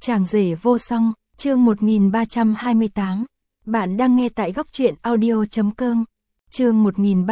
Chàng rể vô song, chương 1328. Bạn đang nghe tại góc truyện audio.com. Chương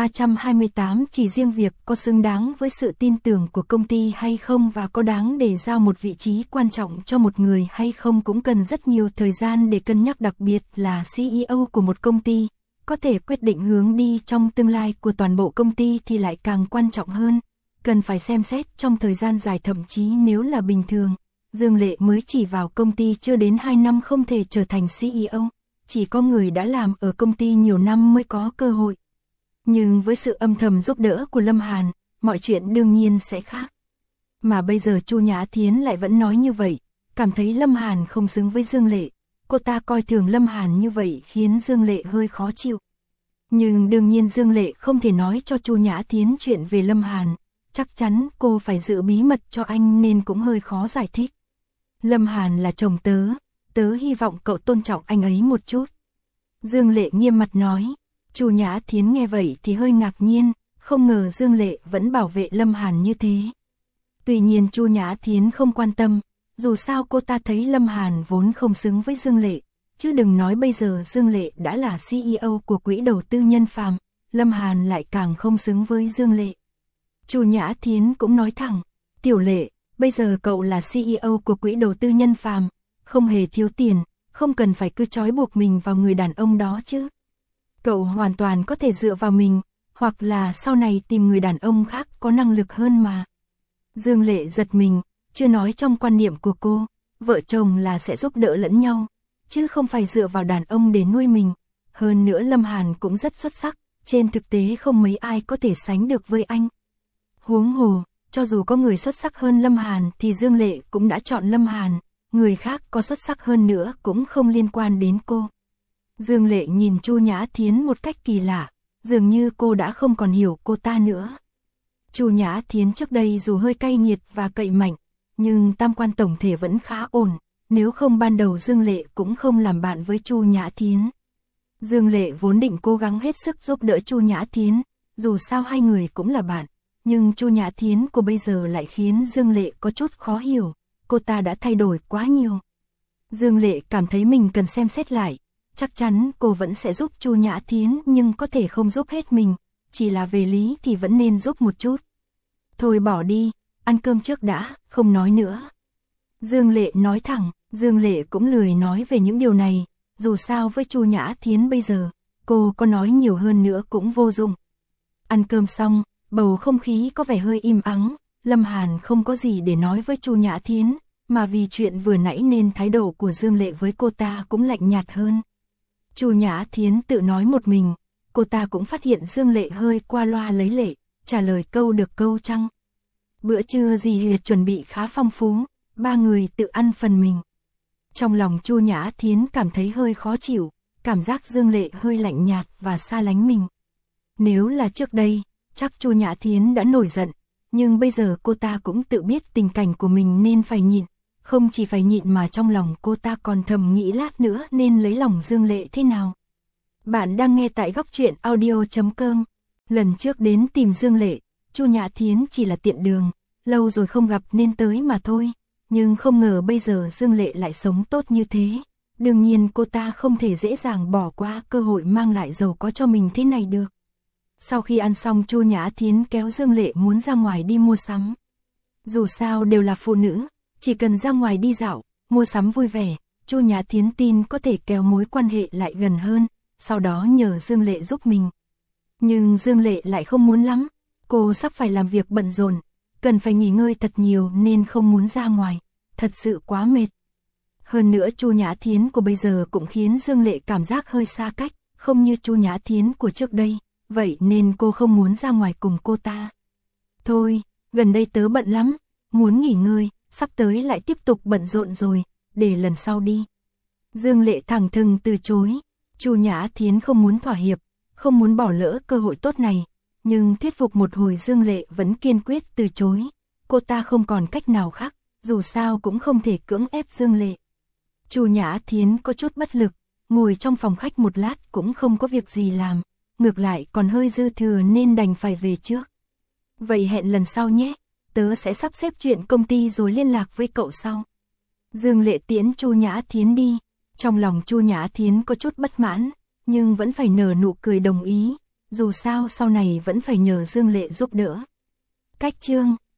1328, chỉ riêng việc có xứng đáng với sự tin tưởng của công ty hay không và có đáng để giao một vị trí quan trọng cho một người hay không cũng cần rất nhiều thời gian để cân nhắc, đặc biệt là CEO của một công ty. Có thể quyết định hướng đi trong tương lai của toàn bộ công ty thì lại càng quan trọng hơn. Cần phải xem xét trong thời gian dài, thậm chí nếu là bình thường. Dương Lệ mới chỉ vào công ty chưa đến 2 năm không thể trở thành CEO. Chỉ có người đã làm ở công ty nhiều năm mới có cơ hội. Nhưng với sự âm thầm giúp đỡ của Lâm Hàn, mọi chuyện đương nhiên sẽ khác. Mà bây giờ Chu Nhã Thiến lại vẫn nói như vậy, cảm thấy Lâm Hàn không xứng với Dương Lệ. Cô ta coi thường Lâm Hàn như vậy khiến Dương Lệ hơi khó chịu. Nhưng đương nhiên Dương Lệ không thể nói cho Chu Nhã Thiến chuyện về Lâm Hàn. Chắc chắn cô phải giữ bí mật cho anh nên cũng hơi khó giải thích. Lâm Hàn là chồng tớ, tớ hy vọng cậu tôn trọng anh ấy một chút. Dương Lệ nghiêm mặt nói. Chu Nhã Thiến nghe vậy thì hơi ngạc nhiên, không ngờ Dương Lệ vẫn bảo vệ Lâm Hàn như thế. Tuy nhiên Chu Nhã Thiến không quan tâm, dù sao cô ta thấy Lâm Hàn vốn không xứng với Dương Lệ, chứ đừng nói bây giờ Dương Lệ đã là CEO của quỹ đầu tư Nhân Phàm, Lâm Hàn lại càng không xứng với Dương Lệ. Chu Nhã Thiến cũng nói thẳng, Tiểu Lệ, bây giờ cậu là CEO của quỹ đầu tư Nhân Phàm, không hề thiếu tiền, không cần phải cứ trói buộc mình vào người đàn ông đó chứ. Cậu hoàn toàn có thể dựa vào mình, hoặc là sau này tìm người đàn ông khác có năng lực hơn mà. Dương Lệ giật mình, chưa nói trong quan niệm của cô, vợ chồng là sẽ giúp đỡ lẫn nhau, chứ không phải dựa vào đàn ông để nuôi mình. Hơn nữa Lâm Hàn cũng rất xuất sắc, trên thực tế không mấy ai có thể sánh được với anh. Huống hồ, cho dù có người xuất sắc hơn Lâm Hàn thì Dương Lệ cũng đã chọn Lâm Hàn, người khác có xuất sắc hơn nữa cũng không liên quan đến cô. Dương Lệ nhìn Chu Nhã Thiến một cách kỳ lạ, dường như cô đã không còn hiểu cô ta nữa. Chu Nhã Thiến trước đây dù hơi cay nghiệt và cậy mạnh, nhưng tam quan tổng thể vẫn khá ổn, nếu không ban đầu Dương Lệ cũng không làm bạn với Chu Nhã Thiến. Dương Lệ vốn định cố gắng hết sức giúp đỡ Chu Nhã Thiến, dù sao hai người cũng là bạn, nhưng Chu Nhã Thiến của bây giờ lại khiến Dương Lệ có chút khó hiểu, cô ta đã thay đổi quá nhiều. Dương Lệ cảm thấy mình cần xem xét lại. Chắc chắn cô vẫn sẽ giúp Chu Nhã Thiến nhưng có thể không giúp hết mình, chỉ là về lý thì vẫn nên giúp một chút. Thôi bỏ đi, ăn cơm trước đã, không nói nữa. Dương Lệ nói thẳng, Dương Lệ cũng lười nói về những điều này, dù sao với Chu Nhã Thiến bây giờ, cô có nói nhiều hơn nữa cũng vô dụng. Ăn cơm xong, bầu không khí có vẻ hơi im ắng, Lâm Hàn không có gì để nói với Chu Nhã Thiến, mà vì chuyện vừa nãy nên thái độ của Dương Lệ với cô ta cũng lạnh nhạt hơn. Chu Nhã Thiến tự nói một mình, cô ta cũng phát hiện Dương Lệ hơi qua loa lấy lệ, trả lời câu được câu trăng. Bữa trưa dì chuẩn bị khá phong phú, ba người tự ăn phần mình. Trong lòng Chu Nhã Thiến cảm thấy hơi khó chịu, cảm giác Dương Lệ hơi lạnh nhạt và xa lánh mình. Nếu là trước đây, chắc Chu Nhã Thiến đã nổi giận, nhưng bây giờ cô ta cũng tự biết tình cảnh của mình nên phải nhịn. Không chỉ phải nhịn mà trong lòng cô ta còn thầm nghĩ lát nữa nên lấy lòng Dương Lệ thế nào. Bạn đang nghe tại góc truyện audio.com. Lần trước đến tìm Dương Lệ, Chu Nhã Thiến chỉ là tiện đường, lâu rồi không gặp nên tới mà thôi. Nhưng không ngờ bây giờ Dương Lệ lại sống tốt như thế. Đương nhiên cô ta không thể dễ dàng bỏ qua cơ hội mang lại giàu có cho mình thế này được. Sau khi ăn xong Chu Nhã Thiến kéo Dương Lệ muốn ra ngoài đi mua sắm. Dù sao đều là phụ nữ, chỉ cần ra ngoài đi dạo, mua sắm vui vẻ, Chu Nhã Thiến tin có thể kéo mối quan hệ lại gần hơn, sau đó nhờ Dương Lệ giúp mình. Nhưng Dương Lệ lại không muốn lắm, cô sắp phải làm việc bận rộn, cần phải nghỉ ngơi thật nhiều nên không muốn ra ngoài, thật sự quá mệt. Hơn nữa Chu Nhã Thiến của bây giờ cũng khiến Dương Lệ cảm giác hơi xa cách, không như Chu Nhã Thiến của trước đây, vậy nên cô không muốn ra ngoài cùng cô ta. Thôi, gần đây tớ bận lắm, muốn nghỉ ngơi. Sắp tới lại tiếp tục bận rộn rồi, để lần sau đi. Dương Lệ thẳng thừng từ chối, Chu Nhã Thiến không muốn thỏa hiệp, không muốn bỏ lỡ cơ hội tốt này, nhưng thuyết phục một hồi Dương Lệ vẫn kiên quyết từ chối. Cô ta không còn cách nào khác, dù sao cũng không thể cưỡng ép Dương Lệ. Chu Nhã Thiến có chút bất lực, ngồi trong phòng khách một lát cũng không có việc gì làm, ngược lại còn hơi dư thừa nên đành phải về trước. Vậy hẹn lần sau nhé. Tớ sẽ sắp xếp chuyện công ty rồi liên lạc với cậu sau. Dương Lệ tiễn Chu Nhã Thiến đi, trong lòng Chu Nhã Thiến có chút bất mãn, nhưng vẫn phải nở nụ cười đồng ý, dù sao sau này vẫn phải nhờ Dương Lệ giúp đỡ. Cách chương